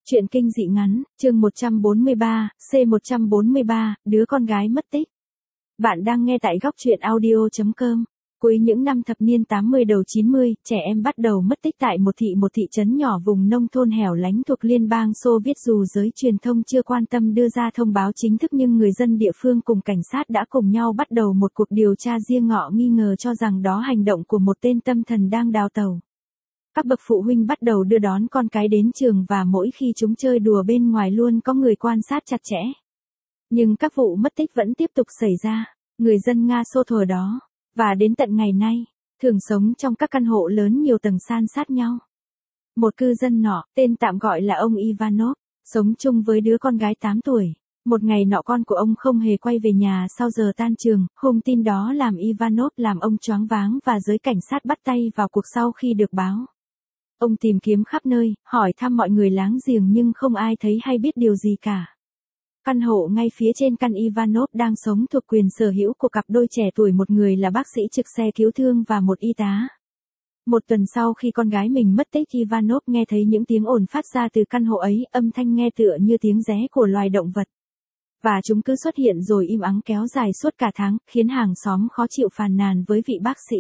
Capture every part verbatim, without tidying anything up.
Truyện kinh dị ngắn, chương một trăm bốn mươi ba, C một trăm bốn mươi ba, đứa con gái mất tích. Bạn đang nghe tại góc truyện audio chấm com. Cuối những năm thập niên tám mươi đầu chín mươi, trẻ em bắt đầu mất tích tại một thị một thị trấn nhỏ vùng nông thôn hẻo lánh thuộc Liên bang Xô Viết. Dù giới truyền thông chưa quan tâm đưa ra thông báo chính thức nhưng người dân địa phương cùng cảnh sát đã cùng nhau bắt đầu một cuộc điều tra riêng ngọ nghi ngờ cho rằng đó hành động của một tên tâm thần đang đào tẩu. Các bậc phụ huynh bắt đầu đưa đón con cái đến trường và mỗi khi chúng chơi đùa bên ngoài luôn có người quan sát chặt chẽ. Nhưng các vụ mất tích vẫn tiếp tục xảy ra, người dân Nga xô thuở đó, và đến tận ngày nay, thường sống trong các căn hộ lớn nhiều tầng san sát nhau. Một cư dân nọ, tên tạm gọi là ông Ivanov, sống chung với đứa con gái tám tuổi. Một ngày nọ con của ông không hề quay về nhà sau giờ tan trường, hung tin đó làm Ivanov làm ông choáng váng và giới cảnh sát bắt tay vào cuộc sau khi được báo. Ông tìm kiếm khắp nơi, hỏi thăm mọi người láng giềng nhưng không ai thấy hay biết điều gì cả. Căn hộ ngay phía trên căn Ivanov đang sống thuộc quyền sở hữu của cặp đôi trẻ tuổi, một người là bác sĩ trực xe cứu thương và một y tá. Một tuần sau khi con gái mình mất tích, Ivanov nghe thấy những tiếng ồn phát ra từ căn hộ ấy, âm thanh nghe tựa như tiếng ré của loài động vật. Và chúng cứ xuất hiện rồi im ắng kéo dài suốt cả tháng, khiến hàng xóm khó chịu phàn nàn với vị bác sĩ.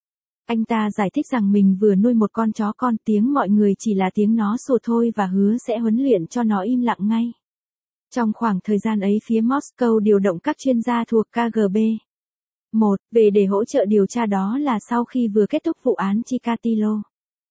Anh ta giải thích rằng mình vừa nuôi một con chó con, tiếng mọi người chỉ là tiếng nó sủa thôi và hứa sẽ huấn luyện cho nó im lặng ngay. Trong khoảng thời gian ấy, phía Moscow điều động các chuyên gia thuộc K G B. một. Về để hỗ trợ điều tra, đó là sau khi vừa kết thúc vụ án Chikatilo.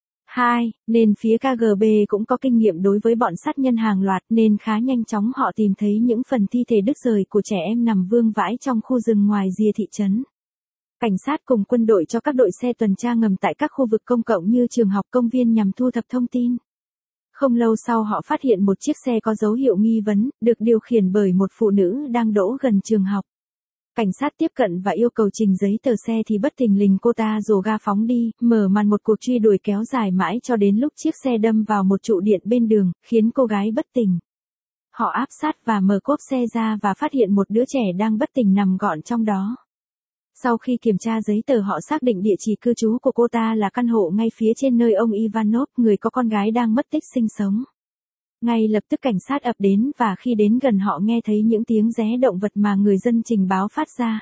hai. Nên phía K G B cũng có kinh nghiệm đối với bọn sát nhân hàng loạt nên khá nhanh chóng họ tìm thấy những phần thi thể đứt rời của trẻ em nằm vương vãi trong khu rừng ngoài rìa thị trấn. Cảnh sát cùng quân đội cho các đội xe tuần tra ngầm tại các khu vực công cộng như trường học, công viên nhằm thu thập thông tin. Không lâu sau họ phát hiện một chiếc xe có dấu hiệu nghi vấn, được điều khiển bởi một phụ nữ đang đỗ gần trường học. Cảnh sát tiếp cận và yêu cầu trình giấy tờ xe thì bất thình lình cô ta rồ ga phóng đi, mở màn một cuộc truy đuổi kéo dài mãi cho đến lúc chiếc xe đâm vào một trụ điện bên đường, khiến cô gái bất tỉnh. Họ áp sát và mở cốp xe ra và phát hiện một đứa trẻ đang bất tỉnh nằm gọn trong đó. Sau khi kiểm tra giấy tờ, họ xác định địa chỉ cư trú của cô ta là căn hộ ngay phía trên nơi ông Ivanov, người có con gái đang mất tích, sinh sống. Ngay lập tức cảnh sát ập đến và khi đến gần họ nghe thấy những tiếng ré động vật mà người dân trình báo phát ra.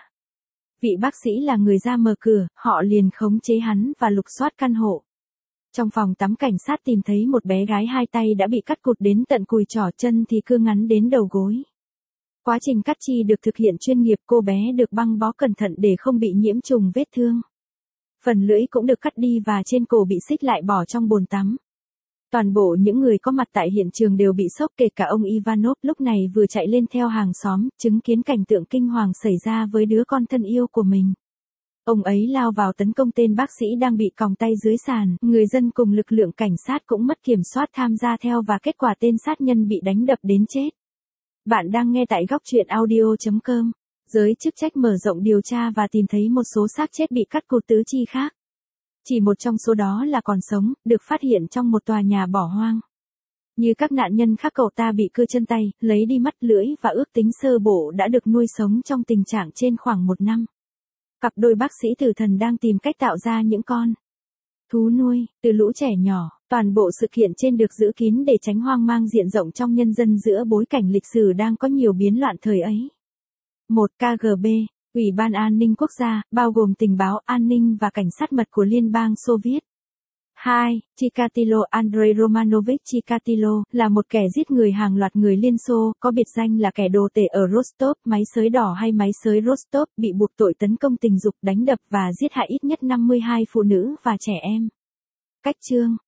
Vị bác sĩ là người ra mở cửa, họ liền khống chế hắn và lục soát căn hộ. Trong phòng tắm, cảnh sát tìm thấy một bé gái hai tay đã bị cắt cụt đến tận cùi trỏ, chân thì cưa ngắn đến đầu gối. Quá trình cắt chi được thực hiện chuyên nghiệp, cô bé được băng bó cẩn thận để không bị nhiễm trùng vết thương. Phần lưỡi cũng được cắt đi và trên cổ bị xích lại bỏ trong bồn tắm. Toàn bộ những người có mặt tại hiện trường đều bị sốc, kể cả ông Ivanov lúc này vừa chạy lên theo hàng xóm, chứng kiến cảnh tượng kinh hoàng xảy ra với đứa con thân yêu của mình. Ông ấy lao vào tấn công tên bác sĩ đang bị còng tay dưới sàn, người dân cùng lực lượng cảnh sát cũng mất kiểm soát tham gia theo và kết quả tên sát nhân bị đánh đập đến chết. Bạn đang nghe tại góc truyện audio chấm com. Giới chức trách mở rộng điều tra và tìm thấy một số xác chết bị cắt cụt tứ chi khác. Chỉ một trong số đó là còn sống, được phát hiện trong một tòa nhà bỏ hoang. Như các nạn nhân khác, cậu ta bị cưa chân tay, lấy đi mắt, lưỡi và ước tính sơ bộ đã được nuôi sống trong tình trạng trên khoảng một năm. Cặp đôi bác sĩ tử thần đang tìm cách tạo ra những con thú nuôi từ lũ trẻ nhỏ. Toàn bộ sự kiện trên được giữ kín để tránh hoang mang diện rộng trong nhân dân giữa bối cảnh lịch sử đang có nhiều biến loạn thời ấy. một. K G B, Ủy ban An ninh Quốc gia, bao gồm tình báo, an ninh và cảnh sát mật của Liên bang Xô Viết. hai. Chikatilo. Andrei Romanovich Chikatilo là một kẻ giết người hàng loạt người Liên Xô, có biệt danh là kẻ đồ tể ở Rostov, máy xới đỏ hay máy xới Rostov, bị buộc tội tấn công tình dục, đánh đập và giết hại ít nhất năm mươi hai phụ nữ và trẻ em. Cách chương